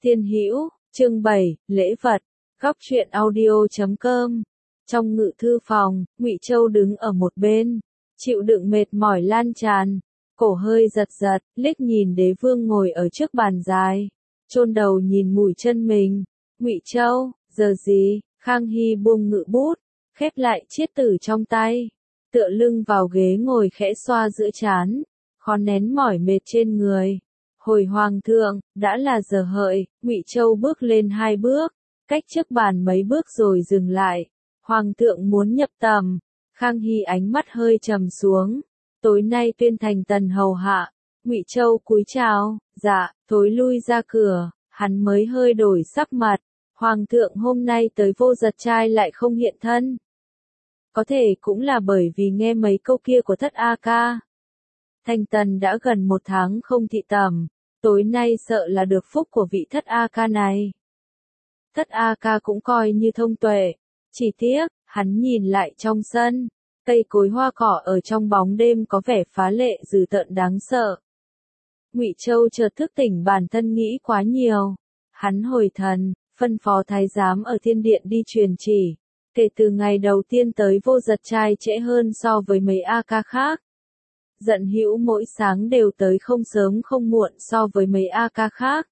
Thiên Hữu, chương 7, lễ vật, góc truyện audio.com. Trong ngự thư phòng, Ngụy Châu đứng ở một bên, chịu đựng mệt mỏi lan tràn, cổ hơi giật giật, liếc nhìn Đế Vương ngồi ở trước bàn dài, chôn đầu nhìn mũi chân mình. Ngụy Châu, giờ gì? Khang Hy buông ngự bút, khép lại chiết tử trong tay, tựa lưng vào ghế ngồi khẽ xoa giữa trán, khó nén mỏi mệt trên người. Hồi hoàng thượng, đã là giờ hợi. Ngụy Châu bước lên 2 bước, cách trước bàn mấy bước rồi dừng lại. Hoàng thượng muốn nhập tầm. Khang Hy ánh mắt hơi trầm xuống. Tối nay tuyên thành tần hầu hạ. Ngụy Châu cúi chào, dạ, thối lui ra cửa. Hắn mới hơi đổi sắc mặt. Hoàng thượng hôm nay tới Vô Giật Trai lại không hiện thân. Có thể cũng là bởi vì nghe mấy câu kia của Thất A Ca. Thành tần đã gần 1 tháng không thị tẩm, tối nay sợ là được phúc của vị Thất A Ca này. Thất A Ca cũng coi như thông tuệ, chỉ tiếc, hắn nhìn lại trong sân, cây cối hoa cỏ ở trong bóng đêm có vẻ phá lệ dữ tợn đáng sợ. Ngụy Châu chợt thức tỉnh bản thân nghĩ quá nhiều, hắn hồi thần, phân phó thái giám ở thiên điện đi truyền chỉ, kể từ ngày đầu tiên tới Vô Giật Trai trễ hơn so với mấy A Ca khác. Dận Hữu mỗi sáng đều tới không sớm không muộn so với mấy A Ca khác.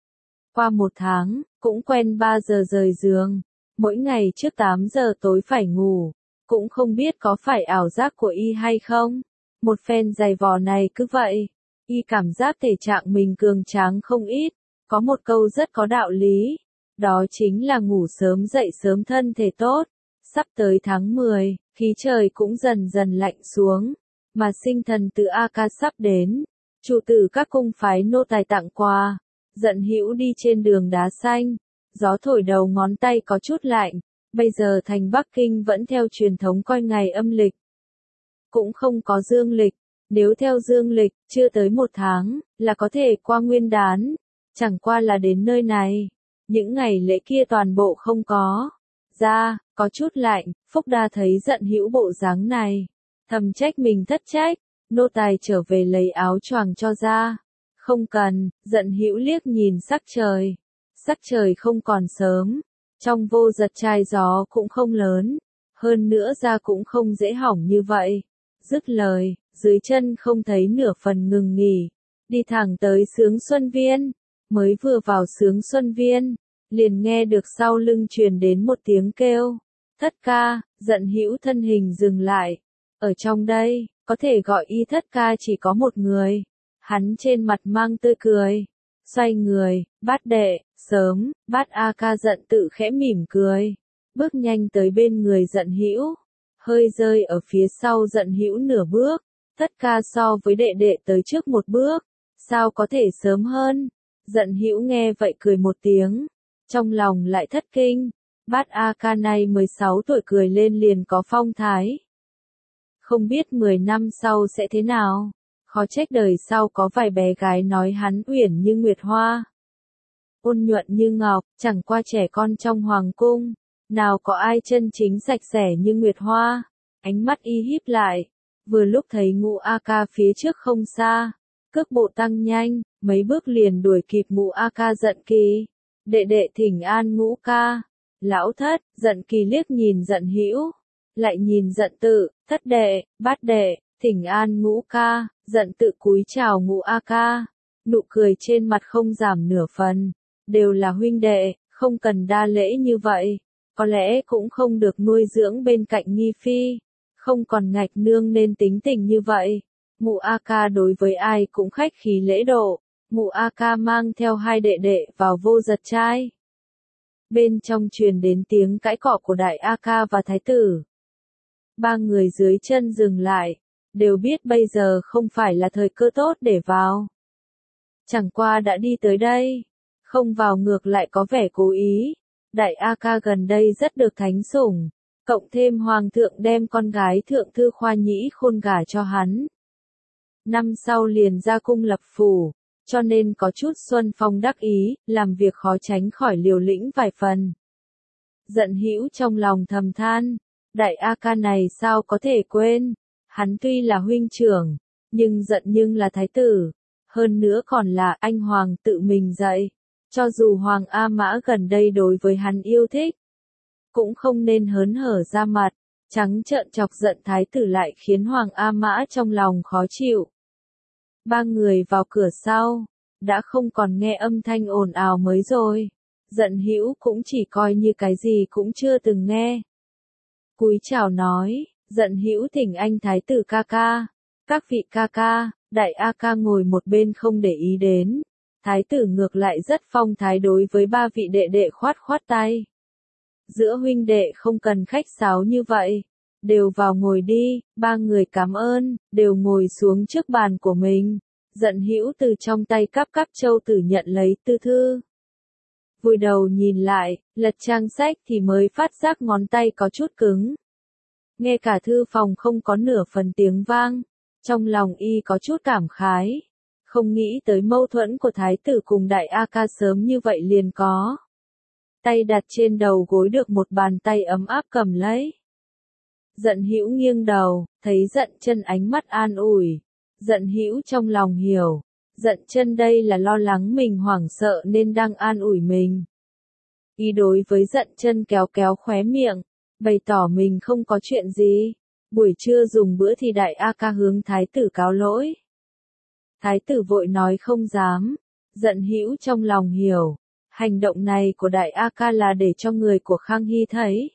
Qua 1 tháng, cũng quen 3 giờ rời giường, mỗi ngày trước 8 giờ tối phải ngủ, cũng không biết có phải ảo giác của y hay không. Một phen giày vò này cứ vậy, y cảm giác thể trạng mình cường tráng không ít, có một câu rất có đạo lý, đó chính là ngủ sớm dậy sớm thân thể tốt. Sắp tới tháng 10, khí trời cũng dần dần lạnh xuống. Mà sinh thần từ A Ca sắp đến, chủ tử các cung phái nô tài tặng quà. Dận Hữu đi trên đường đá xanh, gió thổi đầu ngón tay có chút lạnh. Bây giờ thành Bắc Kinh vẫn theo truyền thống coi ngày âm lịch, cũng không có dương lịch. Nếu theo dương lịch, chưa tới 1 tháng là có thể qua Nguyên Đán. Chẳng qua là đến nơi này, những ngày lễ kia toàn bộ không có. Ra, có chút lạnh. Phúc Đa thấy Dận Hữu bộ dáng này, thầm trách mình thất trách, nô tài trở về lấy áo choàng cho ra. Không cần. Dận Hữu liếc nhìn sắc trời không còn sớm, trong Vô Giật Trai gió cũng không lớn, hơn nữa ra cũng không dễ hỏng như vậy. Dứt lời, dưới chân không thấy nửa phần ngừng nghỉ, đi thẳng tới Sướng Xuân Viên. Mới vừa vào Sướng Xuân Viên, liền nghe được sau lưng truyền đến một tiếng kêu, Thất Ca. Dận Hữu thân hình dừng lại. Ở trong đây, có thể gọi y Thất Ca chỉ có một người. Hắn trên mặt mang tươi cười, xoay người, Bát đệ. Sớm. Bát A Ca Dận tự khẽ mỉm cười, bước nhanh tới bên người Dận Hữu, hơi rơi ở phía sau Dận Hữu nửa bước. Thất Ca so với đệ đệ tới trước 1 bước, sao có thể sớm hơn? Dận Hữu nghe vậy cười một tiếng, trong lòng lại thất kinh. Bát A Ca này 16 tuổi cười lên liền có phong thái. Không biết 10 năm sau sẽ thế nào, khó trách đời sau có vài bé gái nói hắn uyển như nguyệt hoa, ôn nhuận như ngọc. Chẳng qua trẻ con trong hoàng cung, nào có ai chân chính sạch sẽ như nguyệt hoa. Ánh mắt y híp lại, vừa lúc thấy Ngũ A Ca phía trước không xa, cước bộ tăng nhanh, mấy bước liền đuổi kịp Ngũ A Ca. Dận Kỳ, đệ đệ thỉnh an Ngũ ca. Lão thất. Dận Kỳ liếc nhìn Dận Hữu, lại nhìn Dận tự. Thất đệ, bát đệ, thỉnh an Ngũ ca. Dận tự cúi chào Ngũ A Ca, nụ cười trên mặt không giảm nửa phần. Đều là huynh đệ, không cần đa lễ như vậy. Có lẽ cũng không được nuôi dưỡng bên cạnh nghi phi, không còn ngạch nương nên tính tình như vậy. Ngũ A Ca đối với ai cũng khách khí lễ độ. Ngũ A Ca mang theo 2 đệ đệ vào Vô Giật Trai. Bên trong truyền đến tiếng cãi cọ của Đại A Ca và Thái tử. 3 người dưới chân dừng lại, đều biết bây giờ không phải là thời cơ tốt để vào. Chẳng qua đã đi tới đây, không vào ngược lại có vẻ cố ý. Đại A Ca gần đây rất được thánh sủng, cộng thêm hoàng thượng đem con gái thượng thư Khoa Nhĩ Khôn gả cho hắn. Năm sau liền ra cung lập phủ, cho nên có chút xuân phong đắc ý, làm việc khó tránh khỏi liều lĩnh vài phần. Dận Hữu trong lòng thầm than, Đại A Ca này sao có thể quên, hắn tuy là huynh trưởng, nhưng là thái tử, hơn nữa còn là anh hoàng tự mình dạy, Cho dù Hoàng A Mã gần đây đối với hắn yêu thích, cũng không nên hớn hở ra mặt, trắng trợn chọc giận thái tử lại khiến Hoàng A Mã trong lòng khó chịu. Ba người vào cửa sau, đã không còn nghe âm thanh ồn ào mới rồi. Giận Hữu cũng chỉ coi như cái gì cũng chưa từng nghe. Cúi chào nói, Giận Hữu thỉnh anh thái tử ca ca. Các vị ca ca, đại A ca ngồi một bên không để ý đến. Thái tử ngược lại rất phong thái đối với ba vị đệ đệ khoát khoát tay. Giữa huynh đệ không cần khách sáo như vậy. Đều vào ngồi đi, ba người cảm ơn, đều ngồi xuống trước bàn của mình. Giận Hữu từ trong tay cắp châu tử nhận lấy tư thư. Vùi đầu nhìn lại, lật trang sách thì mới phát giác ngón tay có chút cứng. Nghe cả thư phòng không có nửa phần tiếng vang. Trong lòng y có chút cảm khái. Không nghĩ tới mâu thuẫn của thái tử cùng đại A ca sớm như vậy liền có. Tay đặt trên đầu gối được một bàn tay ấm áp cầm lấy. Giận Hữu nghiêng đầu, thấy Giận Chân ánh mắt an ủi. Giận Hữu trong lòng hiểu, Giận Chân đây là lo lắng mình hoảng sợ nên đang an ủi mình. Y đối với Giận Chân kéo kéo khóe miệng, bày tỏ mình không có chuyện gì. Buổi trưa dùng bữa thì đại A ca hướng thái tử cáo lỗi. Thái tử vội nói không dám. Giận Hữu trong lòng hiểu, hành động này của đại A ca là để cho người của Khang Hy thấy.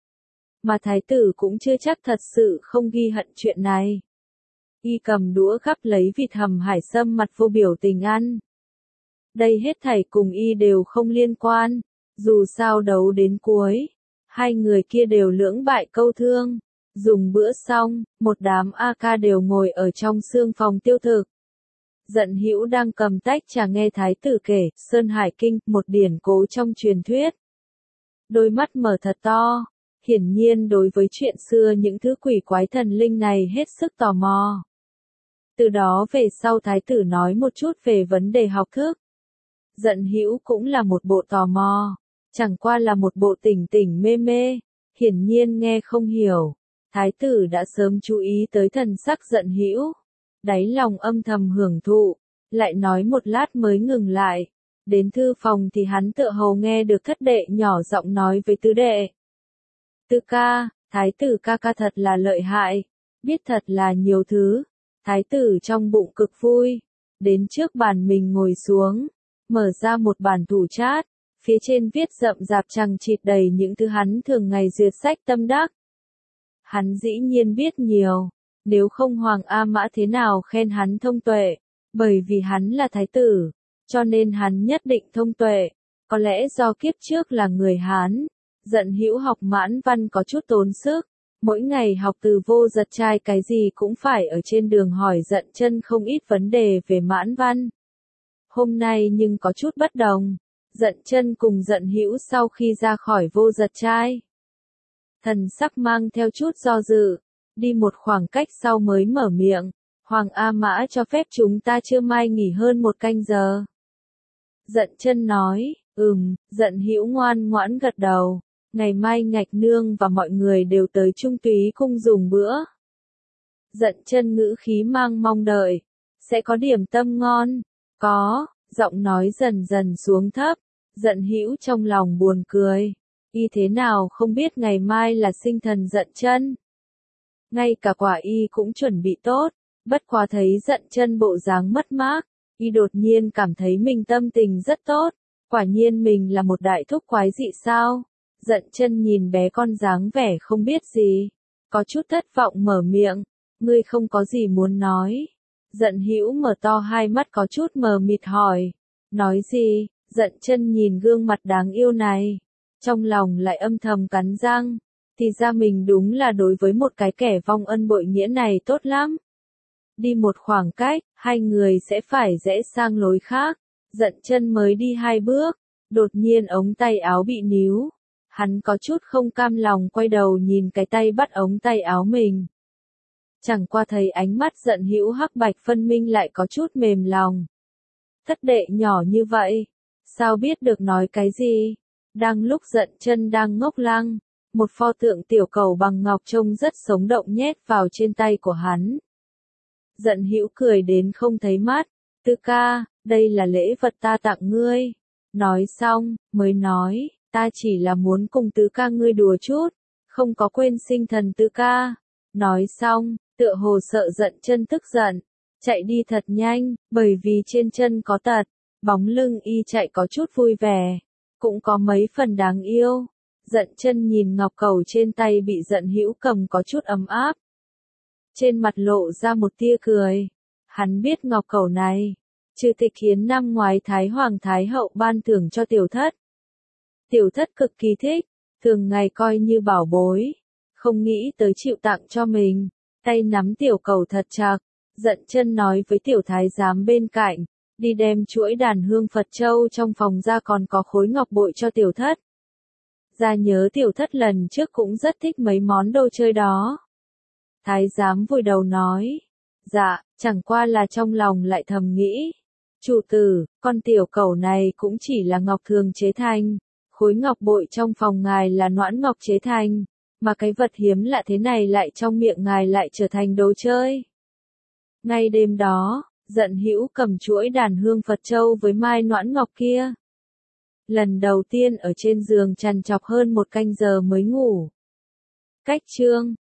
Mà thái tử cũng chưa chắc thật sự không ghi hận chuyện này. Y cầm đũa gắp lấy vịt hầm hải sâm mặt vô biểu tình ăn. Đây hết thảy cùng y đều không liên quan, dù sao đấu đến cuối, hai người kia đều lưỡng bại câu thương. Dùng bữa xong, một đám A ca đều ngồi ở trong sương phòng tiêu thực. Giận Hữu đang cầm tách trà nghe thái tử kể, Sơn Hải Kinh, một điển cố trong truyền thuyết. Đôi mắt mở thật to, hiển nhiên đối với chuyện xưa những thứ quỷ quái thần linh này hết sức tò mò. Từ đó về sau thái tử nói một chút về vấn đề học thức. Giận Hữu cũng là một bộ tò mò, chẳng qua là một bộ tỉnh tỉnh mê mê, hiển nhiên nghe không hiểu. Thái tử đã sớm chú ý tới thần sắc Giận Hữu, đáy lòng âm thầm hưởng thụ, lại nói một lát mới ngừng lại. Đến thư phòng thì hắn tựa hồ nghe được thất đệ nhỏ giọng nói với tứ đệ. Tư ca, thái tử ca ca thật là lợi hại, biết thật là nhiều thứ. Thái tử trong bụng cực vui, đến trước bàn mình ngồi xuống, mở ra một bản tủ chát, phía trên viết rậm rạp chằng chịt đầy những thứ hắn thường ngày duyệt sách tâm đắc. Hắn dĩ nhiên biết nhiều, nếu không Hoàng A Mã thế nào khen hắn thông tuệ, bởi vì hắn là thái tử, cho nên hắn nhất định thông tuệ, có lẽ do kiếp trước là người Hán. Giận Hữu học mãn văn có chút tốn sức, mỗi ngày học từ vô giật trai cái gì cũng phải ở trên đường hỏi Giận Chân không ít vấn đề về mãn văn. Hôm nay nhưng có chút bất đồng, Giận Chân cùng Giận Hữu sau khi ra khỏi vô giật trai, thần sắc mang theo chút do dự, đi một khoảng cách sau mới mở miệng, Hoàng A Mã cho phép chúng ta trưa mai nghỉ hơn 1 canh giờ. Giận Chân nói, Giận Hữu ngoan ngoãn gật đầu. Ngày mai Ngạch Nương và mọi người đều tới Trung Túy cung dùng bữa. Giận Chân ngữ khí mang mong đợi, sẽ có điểm tâm ngon. Có, giọng nói dần dần xuống thấp. Giận Hữu trong lòng buồn cười, y thế nào không biết ngày mai là sinh thần Giận Chân. Ngay cả quả y cũng chuẩn bị tốt, bất quá thấy Giận Chân bộ dáng mất mát, y đột nhiên cảm thấy mình tâm tình rất tốt. Quả nhiên mình là một đại thúc quái dị sao? Giận Chân nhìn bé con dáng vẻ không biết gì, có chút thất vọng mở miệng, ngươi không có gì muốn nói. Giận Hữu mở to hai mắt có chút mờ mịt hỏi, nói gì? Giận Chân nhìn gương mặt đáng yêu này, trong lòng lại âm thầm cắn răng, thì ra mình đúng là đối với một cái kẻ vong ân bội nghĩa này tốt lắm. Đi một khoảng cách, hai người sẽ phải rẽ sang lối khác. Giận Chân mới đi 2 bước, đột nhiên ống tay áo bị níu. Hắn có chút không cam lòng quay đầu nhìn cái tay bắt ống tay áo mình. Chẳng qua thấy ánh mắt Giận Hữu hắc bạch phân minh lại có chút mềm lòng. Thất đệ nhỏ như vậy, sao biết được nói cái gì? Đang lúc Giận Chân đang ngốc lăng, một pho tượng tiểu cầu bằng ngọc trông rất sống động nhét vào trên tay của hắn. Giận Hữu cười đến không thấy mắt, Tư ca, đây là lễ vật ta tặng ngươi. Nói xong, mới nói, ta chỉ là muốn cùng tứ ca ngươi đùa chút, không có quên sinh thần tứ ca. Nói xong, tựa hồ sợ giận chân tức giận, chạy đi thật nhanh, bởi vì trên chân có tật, bóng lưng y chạy có chút vui vẻ, cũng có mấy phần đáng yêu. Giận chân nhìn ngọc cầu trên tay bị giận hữu cầm có chút ấm áp. Trên mặt lộ ra một tia cười. Hắn biết ngọc cầu này, Trừ Tịch Hiến năm ngoái Thái Hoàng Thái Hậu ban thưởng cho tiểu thất. Tiểu thất cực kỳ thích, thường ngày coi như bảo bối, không nghĩ tới chịu tặng cho mình, tay nắm tiểu cầu thật chặt, giận chân nói với tiểu thái giám bên cạnh, đi đem chuỗi đàn hương Phật châu trong phòng ra còn có khối ngọc bội cho tiểu thất. Ra nhớ tiểu thất lần trước cũng rất thích mấy món đồ chơi đó. Thái giám vùi đầu nói, dạ, chẳng qua là trong lòng lại thầm nghĩ, chủ tử, con tiểu cẩu này cũng chỉ là ngọc thường chế thành, khối ngọc bội trong phòng ngài là noãn ngọc chế thành, mà cái vật hiếm lạ thế này lại trong miệng ngài lại trở thành đồ chơi. Ngay đêm đó, giận hữu cầm chuỗi đàn hương Phật châu với mai noãn ngọc kia. Lần đầu tiên ở trên giường trằn trọc hơn 1 canh giờ mới ngủ. Cách chương